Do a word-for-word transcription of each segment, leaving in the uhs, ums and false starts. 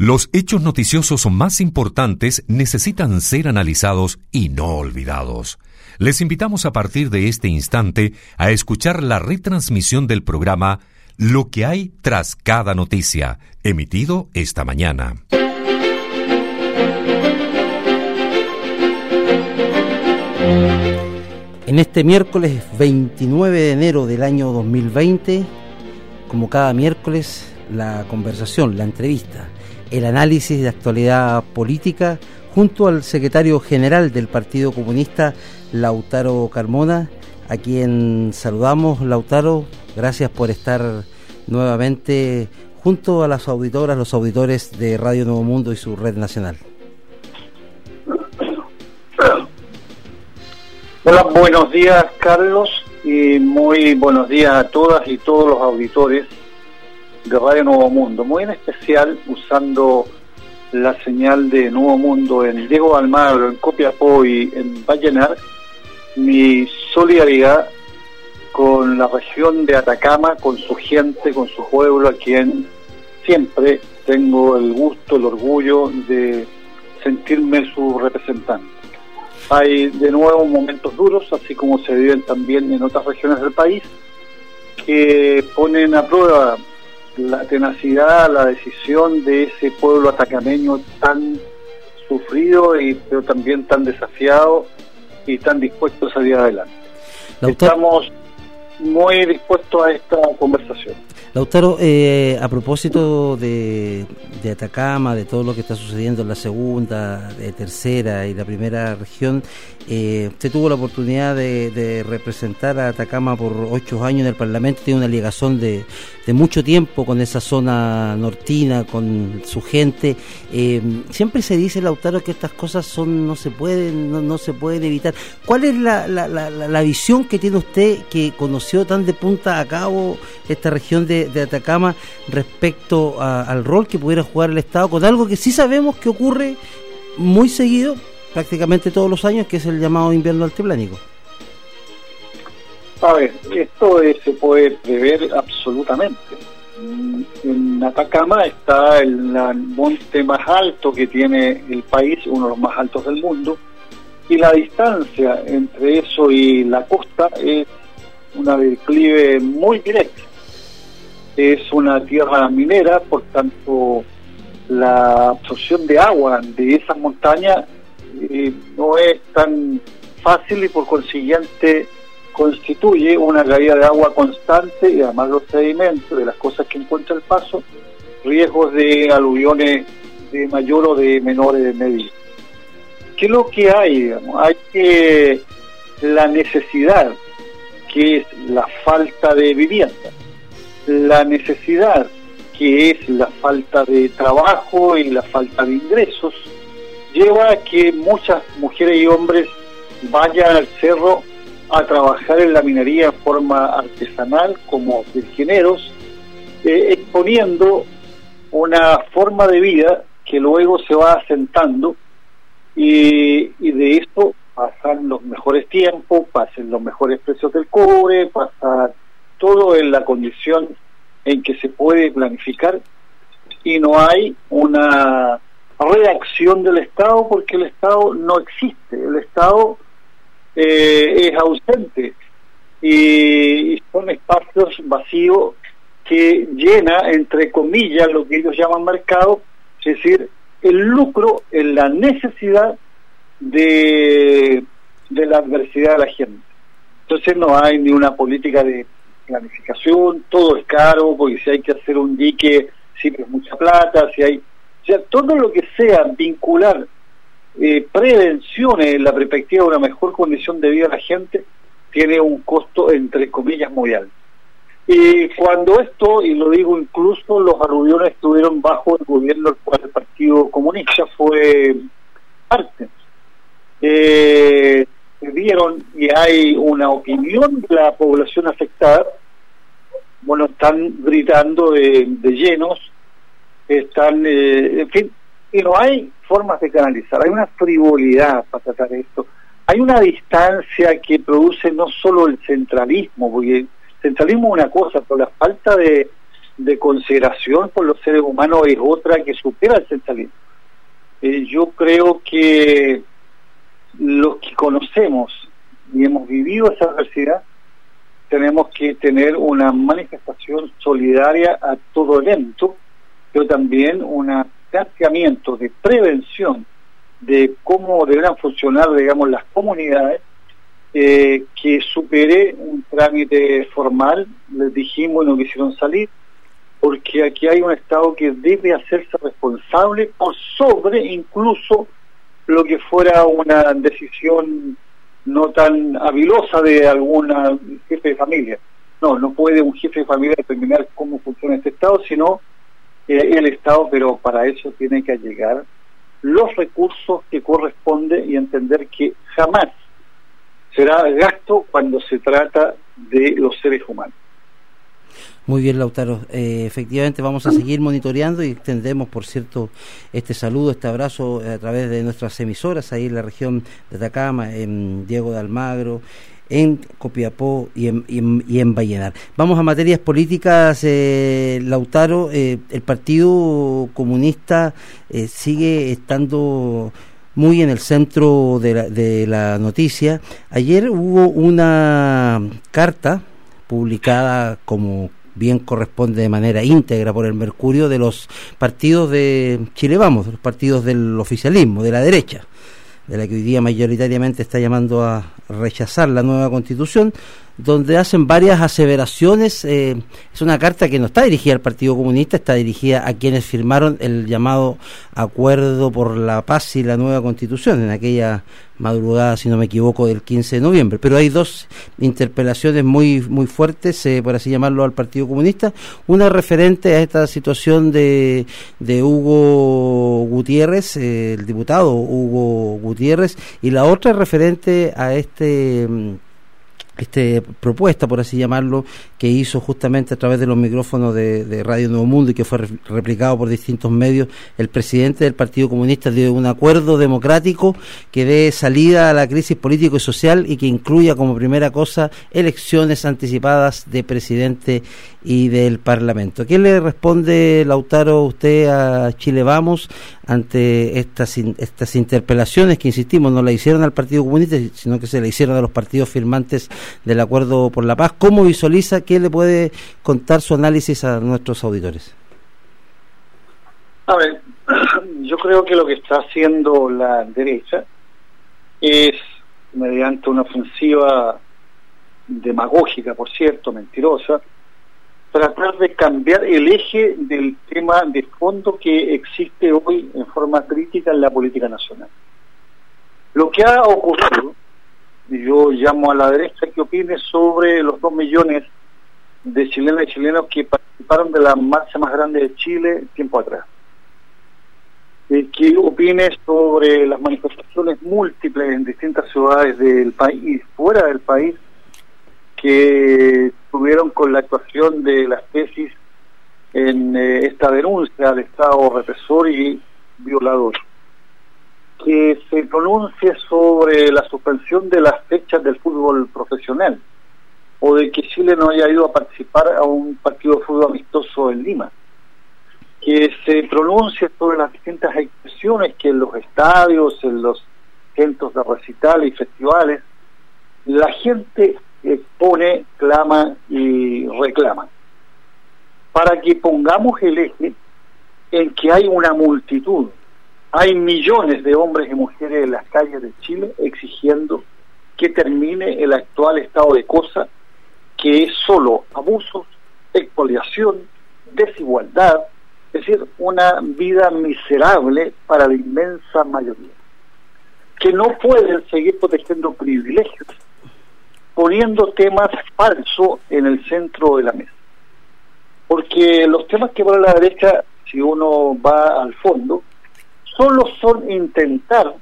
Los hechos noticiosos más importantes necesitan ser analizados y no olvidados. Les invitamos a partir de este instante a escuchar la retransmisión del programa Lo que hay tras cada noticia, emitido esta mañana. En este miércoles veintinueve de enero del año dos mil veinte, como cada miércoles, la conversación, la entrevista, el análisis de actualidad política junto al secretario general del Partido Comunista, Lautaro Carmona, a quien saludamos. Lautaro, gracias por estar nuevamente junto a las auditoras, los auditores de Radio Nuevo Mundo y su red nacional. Hola, buenos días, Carlos, y muy buenos días a todas y todos los auditores de Radio Nuevo Mundo, muy en especial usando la señal de Nuevo Mundo en Diego Almagro, en Copiapó y en Vallenar, mi solidaridad con la región de Atacama, con su gente, con su pueblo, a quien siempre tengo el gusto, el orgullo de sentirme su representante. Hay de nuevo momentos duros, así como se viven también en otras regiones del país, que ponen a prueba la tenacidad, la decisión de ese pueblo atacameño tan sufrido y pero también tan desafiado y tan dispuesto a salir adelante. Lautaro, estamos muy dispuestos a esta conversación. Lautaro, eh, a propósito de, de Atacama, de todo lo que está sucediendo en la segunda, de tercera y la primera región, eh, usted tuvo la oportunidad de, de representar a Atacama por ocho años en el Parlamento, tiene una ligación de, de mucho tiempo con esa zona nortina, con su gente. Eh, siempre se dice, Lautaro, que estas cosas son no se pueden, no, no se pueden evitar. ¿Cuál es la, la, la, la visión que tiene usted, que conoció tan de punta a cabo esta región de de Atacama respecto a, al rol que pudiera jugar el Estado con algo que sí sabemos que ocurre muy seguido, prácticamente todos los años, que es el llamado invierno altiplánico? A ver, esto es, se puede prever absolutamente. En Atacama está el, el monte más alto que tiene el país, uno de los más altos del mundo, y la distancia entre eso y la costa es una declive muy directa. Es una tierra minera, por tanto la absorción de agua de esas montañas eh, no es tan fácil y por consiguiente constituye una caída de agua constante y además los sedimentos de las cosas que encuentra el paso, riesgos de aluviones de mayor o de menores medida. ¿Qué es lo que hay? Digamos? Hay que la necesidad, que es la falta de vivienda, la necesidad, que es la falta de trabajo y la falta de ingresos, lleva a que muchas mujeres y hombres vayan al cerro a trabajar en la minería en forma artesanal como ingenieros, eh, exponiendo una forma de vida que luego se va asentando y, y de esto pasan los mejores tiempos, pasan los mejores precios del cobre, pasa todo en la condición en que se puede planificar y no hay una reacción del Estado porque el Estado no existe, el Estado eh, es ausente y, y son espacios vacíos que llena, entre comillas, lo que ellos llaman mercado, es decir, el lucro en la necesidad de, de la adversidad de la gente. Entonces no hay ni una política de planificación, todo es caro, porque si hay que hacer un dique, siempre es mucha plata, si hay, o sea, todo lo que sea vincular eh, prevenciones en la perspectiva de una mejor condición de vida a la gente, tiene un costo, entre comillas, muy alto. Y cuando esto, y lo digo incluso, los aluviones estuvieron bajo el gobierno del cual el Partido Comunista fue parte, eh, vieron y hay una opinión de la población afectada, bueno, están gritando de, de llenos, están, eh, en fin, y no hay formas de canalizar, hay una frivolidad para tratar esto, hay una distancia que produce no solo el centralismo, porque el centralismo es una cosa, pero la falta de, de consideración por los seres humanos es otra que supera el centralismo. Eh, yo creo que los que conocemos y hemos vivido esa adversidad, tenemos que tener una manifestación solidaria a todo evento, pero también un planteamiento de prevención de cómo deberán funcionar, digamos, las comunidades, eh, que supere un trámite formal. Les dijimos y no quisieron salir, porque aquí hay un Estado que debe hacerse responsable por sobre incluso lo que fuera una decisión no tan habilosa de alguna jefe de familia. No, no puede un jefe de familia determinar cómo funciona este Estado, sino eh, el Estado, pero para eso tiene que llegar los recursos que corresponde y entender que jamás será gasto cuando se trata de los seres humanos. Muy bien, Lautaro. Eh, efectivamente vamos a seguir monitoreando y extendemos, por cierto, este saludo, este abrazo a través de nuestras emisoras ahí en la región de Atacama, en Diego de Almagro, en Copiapó y en, y en, y en Vallenar. Vamos a materias políticas, eh, Lautaro. Eh, el Partido Comunista eh, sigue estando muy en el centro de la, de la noticia. Ayer hubo una carta publicada, como bien corresponde, de manera íntegra por el Mercurio, de los partidos de Chile Vamos, de los partidos del oficialismo, de la derecha, de la que hoy día mayoritariamente está llamando a rechazar la nueva Constitución, donde hacen varias aseveraciones. Eh, es una carta que no está dirigida al Partido Comunista, está dirigida a quienes firmaron el llamado Acuerdo por la Paz y la Nueva Constitución en aquella madrugada, si no me equivoco, del quince de noviembre. Pero hay dos interpelaciones muy muy fuertes, eh, por así llamarlo, al Partido Comunista. Una referente a esta situación de, de Hugo Gutiérrez, eh, el diputado Hugo Gutiérrez, y la otra referente a este... este propuesta, por así llamarlo, que hizo justamente a través de los micrófonos de, de Radio Nuevo Mundo y que fue re- replicado por distintos medios, el presidente del Partido Comunista, de un acuerdo democrático que dé salida a la crisis político y social y que incluya como primera cosa elecciones anticipadas de presidente y del Parlamento. ¿Qué le responde, Lautaro, usted a Chile Vamos ante estas estas interpelaciones que, insistimos, no la hicieron al Partido Comunista, sino que se le hicieron a los partidos firmantes del Acuerdo por la Paz? ¿Cómo visualiza? ¿Qué le puede contar su análisis a nuestros auditores? A ver, yo creo que lo que está haciendo la derecha es, mediante una ofensiva demagógica, por cierto, mentirosa, tratar de cambiar el eje del tema de fondo que existe hoy en forma crítica en la política nacional. Lo que ha ocurrido, y yo llamo a la derecha que opine sobre los dos millones de chilenas y chilenos que participaron de la marcha más grande de Chile tiempo atrás. Eh, que opine sobre las manifestaciones múltiples en distintas ciudades del país y fuera del país que tuvieron con la actuación de las tesis en eh, esta denuncia al Estado represor y violador. Que se pronuncie sobre la suspensión de las fechas del fútbol profesional, o de que Chile no haya ido a participar a un partido de fútbol amistoso en Lima. Que se pronuncie sobre las distintas expresiones que en los estadios, en los centros de recital y festivales, la gente expone, clama y reclama. Para que pongamos el eje en que hay una multitud, hay millones de hombres y mujeres en las calles de Chile exigiendo que termine el actual estado de cosas, que es solo abusos, expoliación, desigualdad, es decir, una vida miserable para la inmensa mayoría, que no pueden seguir protegiendo privilegios, poniendo temas falsos en el centro de la mesa. Porque los temas que pone la derecha, si uno va al fondo, solo son intentar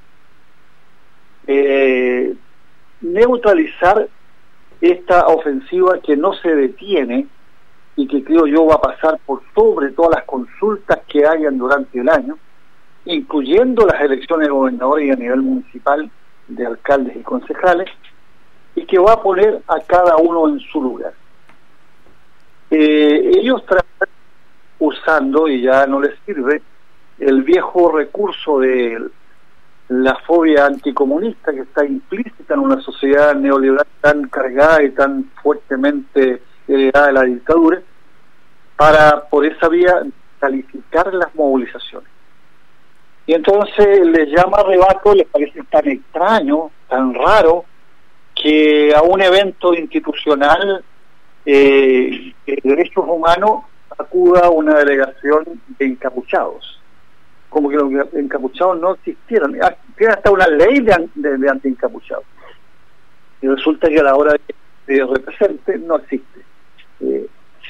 eh, neutralizar esta ofensiva que no se detiene y que creo yo va a pasar por sobre todas las consultas que hayan durante el año, incluyendo las elecciones de gobernadores y a nivel municipal de alcaldes y concejales, y que va a poner a cada uno en su lugar. Eh, ellos tratan usando, y ya no les sirve, el viejo recurso de la fobia anticomunista que está implícita en una sociedad neoliberal tan cargada y tan fuertemente heredada de la dictadura, para por esa vía calificar las movilizaciones. Y entonces les llama arrebato, les parece tan extraño, tan raro, que a un evento institucional eh, de derechos humanos acuda una delegación de encapuchados, como que los encapuchados no existieran. Tiene hasta una ley de, de, de anti-encapuchados, y resulta que a la hora de, de represente no existe. Eh,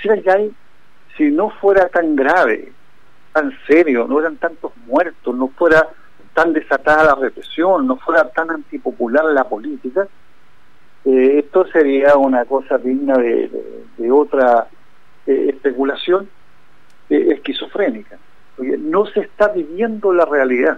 si no fuera tan grave, tan serio, no eran tantos muertos, no fuera tan desatada la represión, no fuera tan antipopular la política, eh, esto sería una cosa digna de, de, de otra eh, especulación eh, esquizofrénica, porque no se está viviendo la realidad.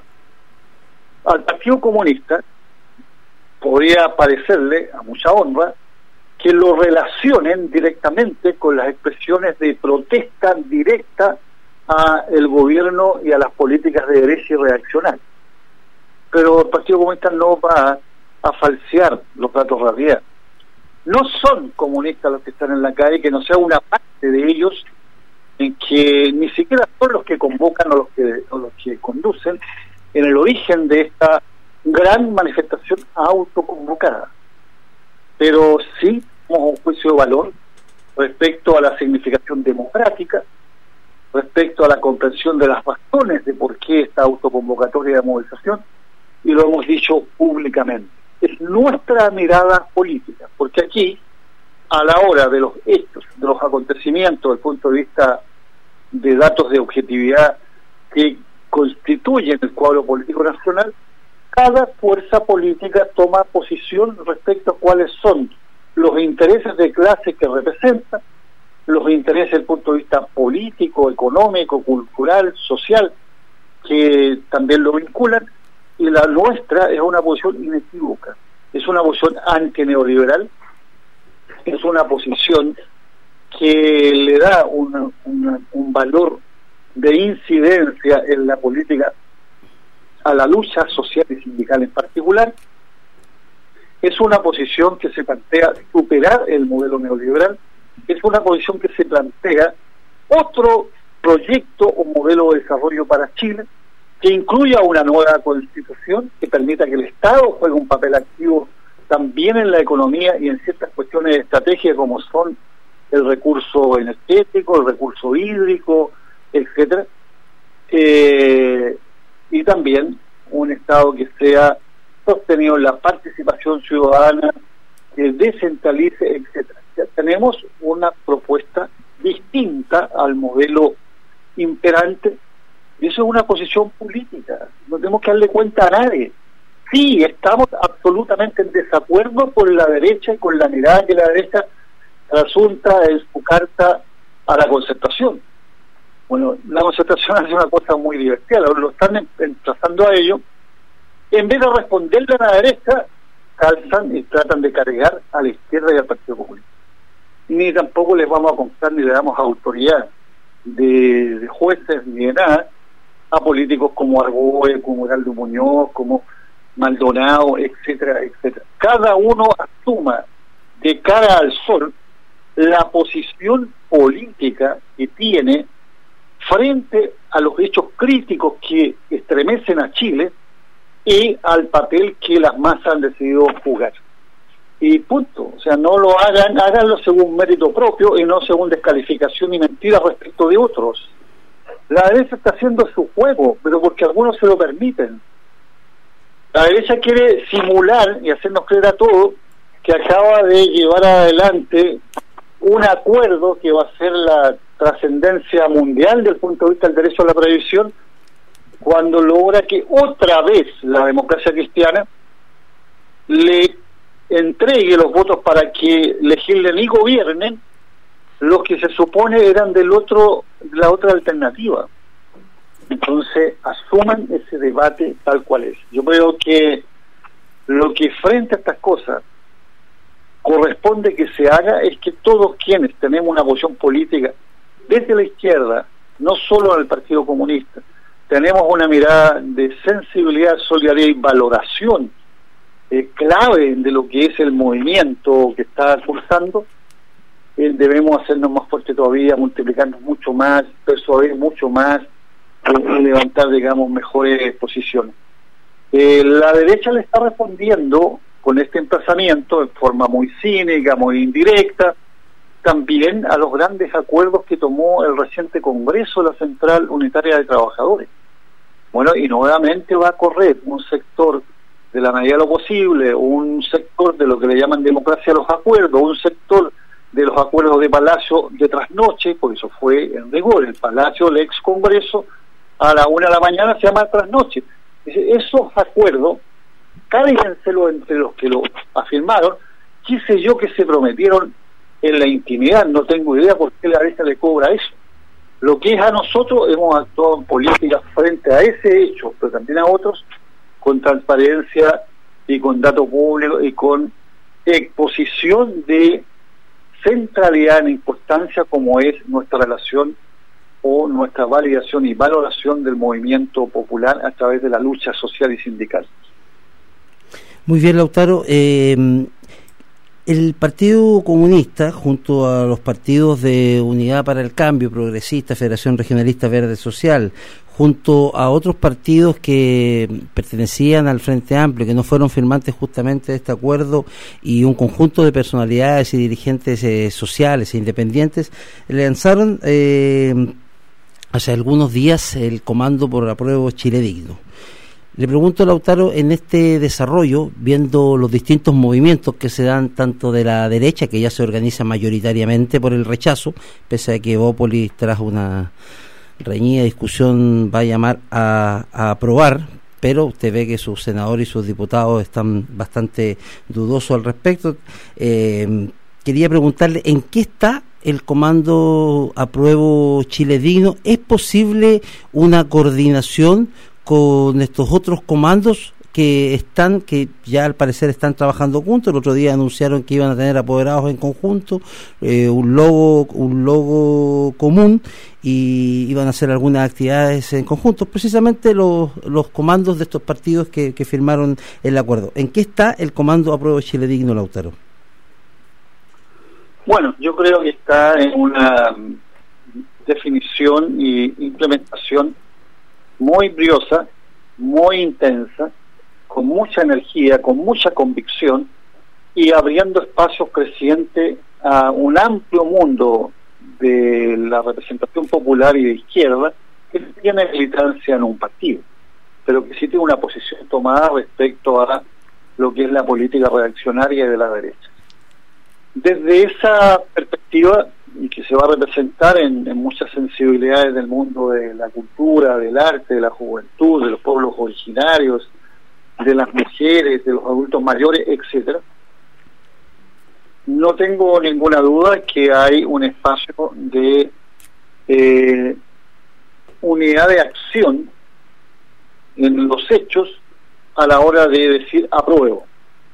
Al Partido Comunista podría parecerle, a mucha honra, que lo relacionen directamente con las expresiones de protesta directa a el gobierno y a las políticas de derecha y reaccionar. Pero el Partido Comunista no va a falsear los datos de realidad. No son comunistas los que están en la calle, que no sea una parte de ellos, en que ni siquiera son los que convocan o los que, o los que conducen en el origen de esta gran manifestación autoconvocada. Pero sí tenemos un juicio de valor respecto a la significación democrática, respecto a la comprensión de las razones de por qué esta autoconvocatoria de movilización, y lo hemos dicho públicamente. Es nuestra mirada política, porque aquí, a la hora de los hechos, de los acontecimientos, desde el punto de vista de datos de objetividad que constituyen el cuadro político nacional, cada fuerza política toma posición respecto a cuáles son los intereses de clase que representa, los intereses desde el punto de vista político, económico, cultural, social, que también lo vinculan, y la nuestra es una posición inequívoca, es una posición antineoliberal, es una posición que le da una, una, un valor de incidencia en la política a la lucha social y sindical en particular. Es una posición que se plantea superar el modelo neoliberal, es una posición que se plantea otro proyecto o modelo de desarrollo para Chile, que incluya una nueva constitución que permita que el Estado juegue un papel activo también en la economía y en ciertas cuestiones de estrategia como son el recurso energético, el recurso hídrico, etcétera, eh, y también un Estado que sea sostenido en la participación ciudadana, que descentralice, etcétera. Ya tenemos una propuesta distinta al modelo imperante, y eso es una posición política, no tenemos que darle cuenta a nadie. Sí, estamos absolutamente en desacuerdo con la derecha y con la mirada que la derecha asunta en su carta a la concertación. Bueno, la concertación es una cosa muy divertida, lo están emplazando a ello. En vez de responderle a la derecha, calzan y tratan de cargar a la izquierda y al Partido Comunista. Ni tampoco les vamos a contar ni le damos autoridad de, de jueces ni de nada a políticos como Arboe, como Heraldo Muñoz, como Maldonado, etcétera, etcétera. Cada uno asuma de cara al sol la posición política que tiene frente a los hechos críticos que estremecen a Chile y al papel que las masas han decidido jugar. Y punto. O sea, no lo hagan, háganlo según mérito propio y no según descalificación y mentira respecto de otros. La derecha está haciendo su juego, pero porque algunos se lo permiten. La derecha quiere simular y hacernos creer a todos que acaba de llevar adelante un acuerdo que va a ser la trascendencia mundial desde el punto de vista del derecho a la previsión, cuando logra que otra vez la democracia cristiana le entregue los votos para que legislen y gobiernen los que se supone eran del otro, la otra alternativa. Entonces asuman ese debate tal cual es. Yo creo que lo que frente a estas cosas corresponde que se haga es que todos quienes tenemos una posición política desde la izquierda no solo al Partido Comunista. Tenemos una mirada de sensibilidad, solidaridad y valoración eh, clave de lo que es el movimiento que está cursando. Eh, debemos hacernos más fuertes todavía, multiplicarnos mucho más, persuadir mucho más, eh, y levantar, digamos, mejores posiciones. Eh, la derecha le está respondiendo con este emplazamiento en forma muy cínica, muy indirecta, también a los grandes acuerdos que tomó el reciente Congreso de la Central Unitaria de Trabajadores. Bueno, y nuevamente va a correr un sector de la medida de lo posible, un sector de lo que le llaman democracia a los acuerdos, un sector de los acuerdos de Palacio de trasnoche, por eso fue en rigor, el Palacio del ex Congreso a la una de la mañana se llama trasnoche. Esos acuerdos, cárguenselo entre los que lo afirmaron, qué sé yo que se prometieron en la intimidad, no tengo idea por qué la derecha le cobra eso. Lo que es a nosotros, hemos actuado en política frente a ese hecho, pero también a otros, con transparencia y con datos públicos y con exposición de centralidad en importancia como es nuestra relación o nuestra validación y valoración del movimiento popular a través de la lucha social y sindical. Muy bien, Lautaro. Eh, el Partido Comunista, junto a los partidos de Unidad para el Cambio, Progresista, Federación Regionalista Verde Social, junto a otros partidos que pertenecían al Frente Amplio, que no fueron firmantes justamente de este acuerdo, y un conjunto de personalidades y dirigentes eh, sociales e independientes, lanzaron eh, hace algunos días el Comando por Apruebo Chile Digno. Le pregunto, Lautaro, en este desarrollo, viendo los distintos movimientos que se dan tanto de la derecha, que ya se organiza mayoritariamente por el rechazo, pese a que Evópolis, tras una reñida discusión, va a llamar a, a aprobar, pero usted ve que sus senadores y sus diputados están bastante dudosos al respecto. Eh, quería preguntarle, ¿en qué está el Comando Apruebo Chile Digno? ¿Es posible una coordinación con estos otros comandos que están, que ya al parecer están trabajando juntos? El otro día anunciaron que iban a tener apoderados en conjunto, eh, un logo, un logo común, y iban a hacer algunas actividades en conjunto, precisamente los, los comandos de estos partidos que, que firmaron el acuerdo. ¿En qué está el Comando Apruebo Chile Digno, Lautaro? Bueno, yo creo que está en una definición y implementación muy briosa, muy intensa, con mucha energía, con mucha convicción, y abriendo espacios crecientes a un amplio mundo de la representación popular y de izquierda que no tiene militancia en un partido, pero que sí tiene una posición tomada respecto a lo que es la política reaccionaria de la derecha. Desde esa perspectiva, y que se va a representar en, en muchas sensibilidades del mundo de la cultura, del arte, de la juventud, de los pueblos originarios, de las mujeres, de los adultos mayores, etcétera, no tengo ninguna duda que hay un espacio de eh, unidad de acción en los hechos a la hora de decir apruebo.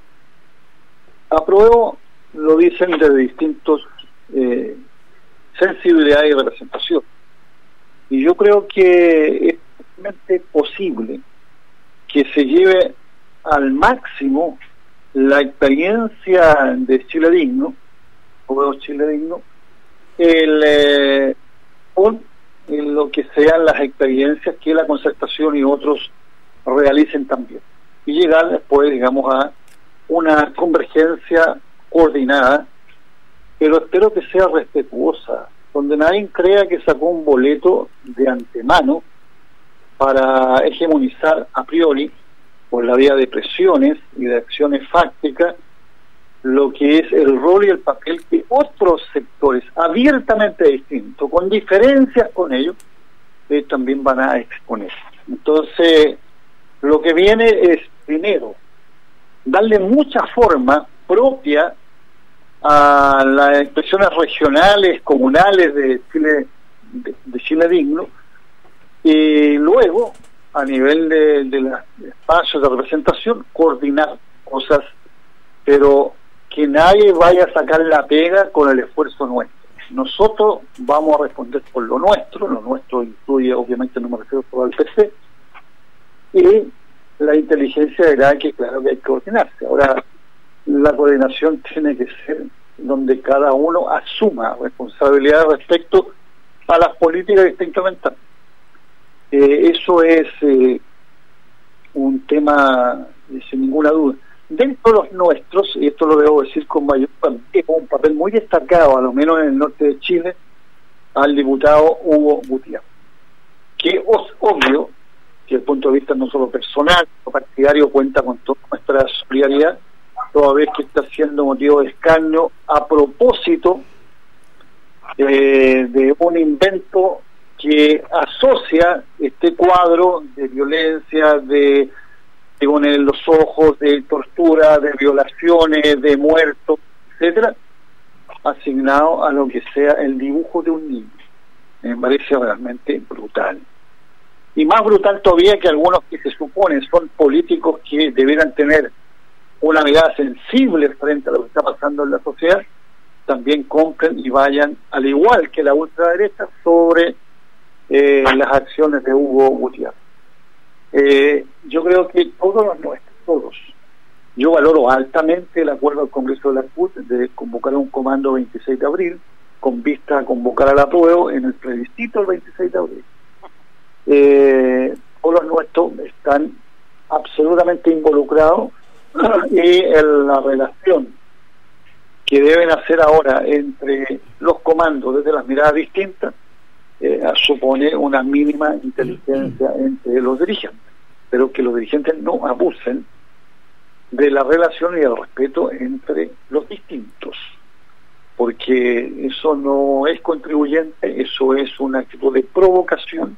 Apruebo lo dicen desde distintos eh, sensibilidad y representación, y yo creo que es realmente posible que se lleve al máximo la experiencia de Chile Digno, o Chile Digno, el, eh, con en lo que sean las experiencias que la concertación y otros realicen también, y llegar después, digamos, a una convergencia coordinada, pero espero que sea respetuosa, donde nadie crea que sacó un boleto de antemano para hegemonizar a priori, por la vía de presiones y de acciones fácticas, lo que es el rol y el papel que otros sectores abiertamente distintos, con diferencias con ellos, eh, también van a exponer. Entonces, lo que viene es, primero, darle mucha forma propia a las expresiones regionales, comunales de Chile, de, de Chile Digno, y luego, a nivel de, de los espacios de representación, coordinar cosas, pero que nadie vaya a sacar la pega con el esfuerzo nuestro. nosotros vamos a responder por lo nuestro, lo nuestro incluye, obviamente no me refiero solo al P C, y la inteligencia dirá que claro que hay que coordinarse. Ahora, la coordinación tiene que ser donde cada uno asuma responsabilidad respecto a las políticas que está implementando. Eh, eso es eh, un tema eh, sin ninguna duda. Dentro de los nuestros, y esto lo debo decir con mayor un papel muy destacado, a lo menos en el norte de Chile, al diputado Hugo Gutiérrez, que es obvio que desde el punto de vista no solo personal, o partidario, cuenta con toda nuestra solidaridad, toda vez que está siendo motivo de escarnio a propósito eh, de un invento que asocia este cuadro de violencia, de, de poner en los ojos, de tortura, de violaciones, de muertos, etcétera, asignado a lo que sea el dibujo de un niño. Me parece realmente brutal. Y más brutal todavía que algunos que se suponen son políticos que debieran tener una mirada sensible frente a lo que está pasando en la sociedad, también compren y vayan, al igual que la ultraderecha, sobre eh, las acciones de Hugo Gutiérrez. Eh, yo creo que todos los nuestros, todos, yo valoro altamente el acuerdo del Congreso de la C U T de convocar un comando veintiséis de abril, con vista a convocar al apruebo en el plebiscito el veintiséis de abril. Eh, todos los nuestros están absolutamente involucrados y en la relación que deben hacer ahora entre los comandos desde las miradas distintas eh, supone una mínima inteligencia entre los dirigentes, pero que los dirigentes no abusen de la relación y el respeto entre los distintos, porque eso no es contribuyente, eso es una actitud de provocación.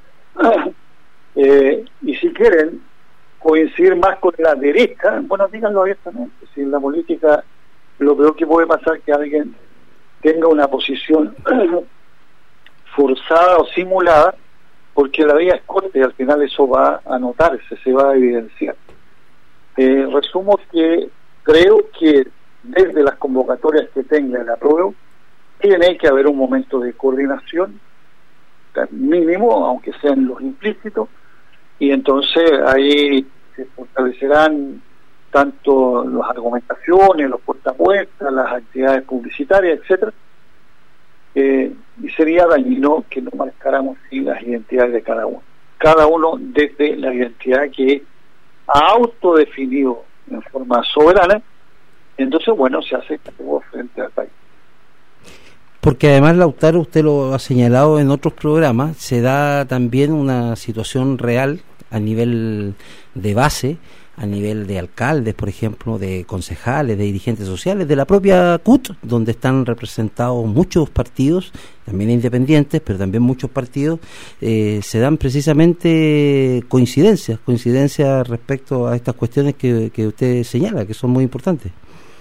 eh, y si quieren coincidir más con la derecha, bueno, díganlo abiertamente. Si en la política lo peor que puede pasar es que alguien tenga una posición forzada o simulada, porque la vida es corta y al final eso va a notarse, se va a evidenciar. Eh, resumo que creo que desde las convocatorias que tenga el apruebo tiene que haber un momento de coordinación mínimo, aunque sean los implícitos, y entonces ahí se fortalecerán tanto las argumentaciones, los puerta a puerta, las actividades publicitarias, etcétera, eh, y sería dañino que no marcáramos así las identidades de cada uno, cada uno desde la identidad que ha autodefinido en forma soberana. Entonces, bueno, se hace cargo frente al país. Porque además, Lautaro, usted lo ha señalado en otros programas, se da también una situación real a nivel de base, a nivel de alcaldes, por ejemplo, de concejales, de dirigentes sociales, de la propia C U T, donde están representados muchos partidos, también independientes, pero también muchos partidos, eh, se dan precisamente coincidencias, coincidencias respecto a estas cuestiones que, que usted señala, que son muy importantes.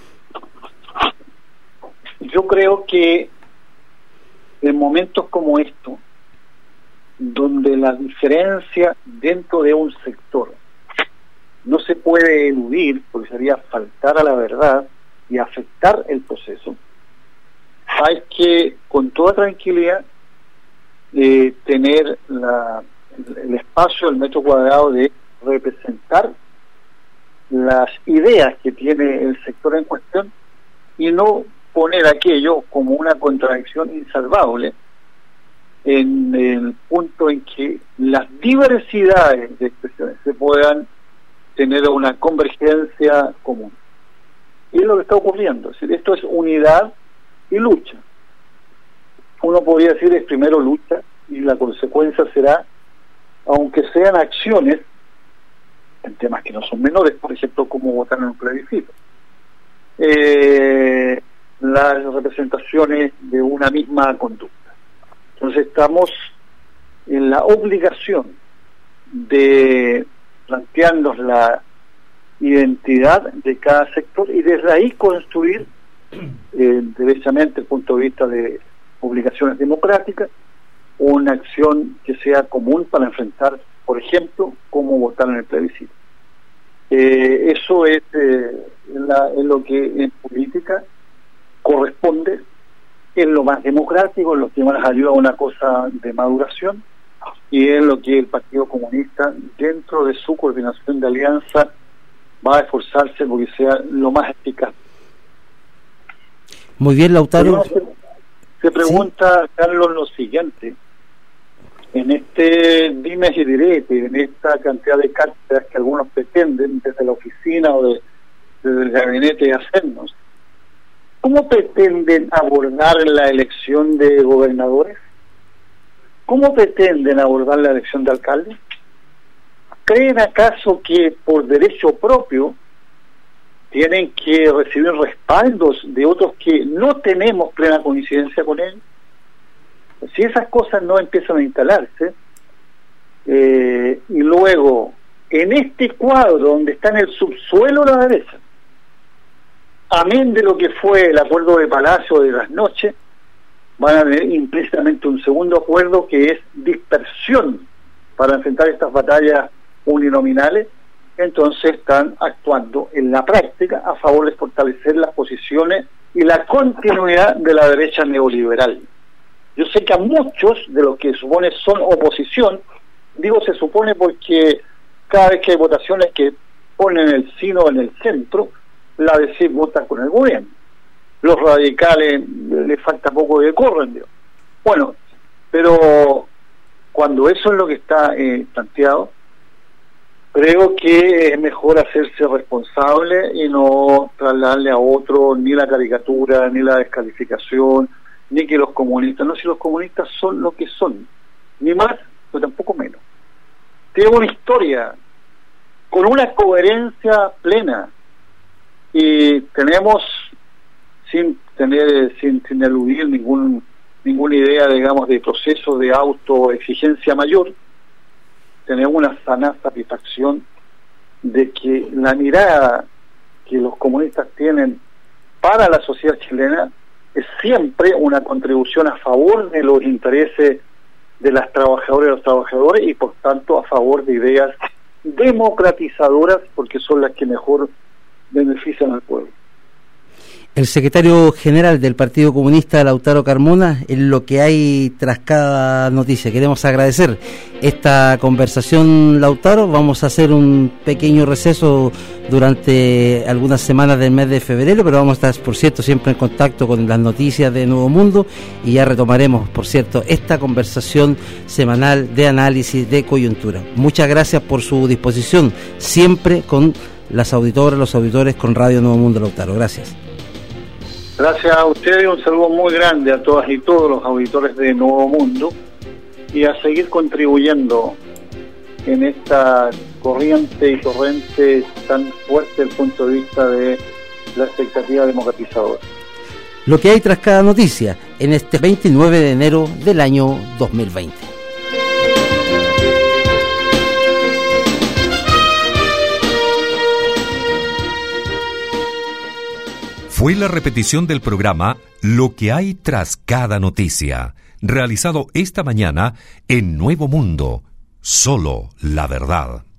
Yo creo que en momentos como estos, donde la diferencia dentro de un sector no se puede eludir, porque sería faltar a la verdad y afectar el proceso, hay que, con toda tranquilidad, eh, tener la, el espacio, el metro cuadrado de representar las ideas que tiene el sector en cuestión y no poner aquello como una contradicción insalvable en el punto en que las diversidades de expresiones se puedan tener una convergencia común. Y es lo que está ocurriendo. Es decir, esto es unidad y lucha. Uno podría decir es primero lucha y la consecuencia será, aunque sean acciones en temas que no son menores, por ejemplo, como votar en un plebiscito, eh, las representaciones de una misma conducta. Entonces estamos en la obligación de plantearnos la identidad de cada sector y desde ahí construir eh, derechamente desde el punto de vista de obligaciones democráticas una acción que sea común para enfrentar, por ejemplo, cómo votar en el plebiscito. Eh, eso es, eh, la, es lo que en política corresponde es lo más democrático, lo que más ayuda a una cosa de maduración, y es lo que el Partido Comunista, dentro de su coordinación de alianza, va a esforzarse porque sea lo más eficaz. Muy bien, Lautaro. Se, se pregunta, ¿sí? Carlos, lo siguiente: en este dimes y direte, en esta cantidad de cátedras que algunos pretenden desde la oficina o de, desde el gabinete hacernos, ¿cómo pretenden abordar la elección de gobernadores? ¿Cómo pretenden abordar la elección de alcaldes? ¿Creen acaso que por derecho propio tienen que recibir respaldos de otros que no tenemos plena coincidencia con él? Si esas cosas no empiezan a instalarse, eh, y luego en este cuadro donde está en el subsuelo la derecha, amén de lo que fue el acuerdo de Palacio de las noches, van a tener implícitamente un segundo acuerdo que es dispersión para enfrentar estas batallas uninominales. Entonces están actuando en la práctica a favor de fortalecer las posiciones y la continuidad de la derecha neoliberal. Yo sé que a muchos de los que supone son oposición, digo se supone porque cada vez que hay votaciones que ponen el sino en el centro, la D C vota con el gobierno. Los radicales les falta poco de corren, digo. Bueno, pero cuando eso es lo que está eh, planteado, creo que es mejor hacerse responsable y no trasladarle a otro ni la caricatura, ni la descalificación, ni que los comunistas, no, si los comunistas son lo que son, ni más, pero tampoco menos. Tienen una historia con una coherencia plena y tenemos, sin tener, sin, sin eludir ningún ninguna idea, digamos, de proceso de autoexigencia mayor, tenemos una sana satisfacción de que la mirada que los comunistas tienen para la sociedad chilena es siempre una contribución a favor de los intereses de las trabajadoras y los trabajadores y por tanto a favor de ideas democratizadoras porque son las que mejor benefician al pueblo. El secretario general del Partido Comunista, Lautaro Carmona, en lo que hay tras cada noticia. Queremos agradecer esta conversación, Lautaro. Vamos a hacer un pequeño receso durante algunas semanas del mes de febrero, pero vamos a estar, por cierto, siempre en contacto con las noticias de Nuevo Mundo y ya retomaremos, por cierto, esta conversación semanal de análisis de coyuntura. Muchas gracias por su disposición, siempre con las auditoras, los auditores, con Radio Nuevo Mundo, Lautaro. Gracias. Gracias a ustedes y un saludo muy grande a todas y todos los auditores de Nuevo Mundo y a seguir contribuyendo en esta corriente y torrente tan fuerte desde el punto de vista de la expectativa democratizadora. Lo que hay tras cada noticia en este veintinueve de enero del año dos mil veinte. Fue la repetición del programa Lo que hay tras cada noticia, realizado esta mañana en Nuevo Mundo. Solo la verdad.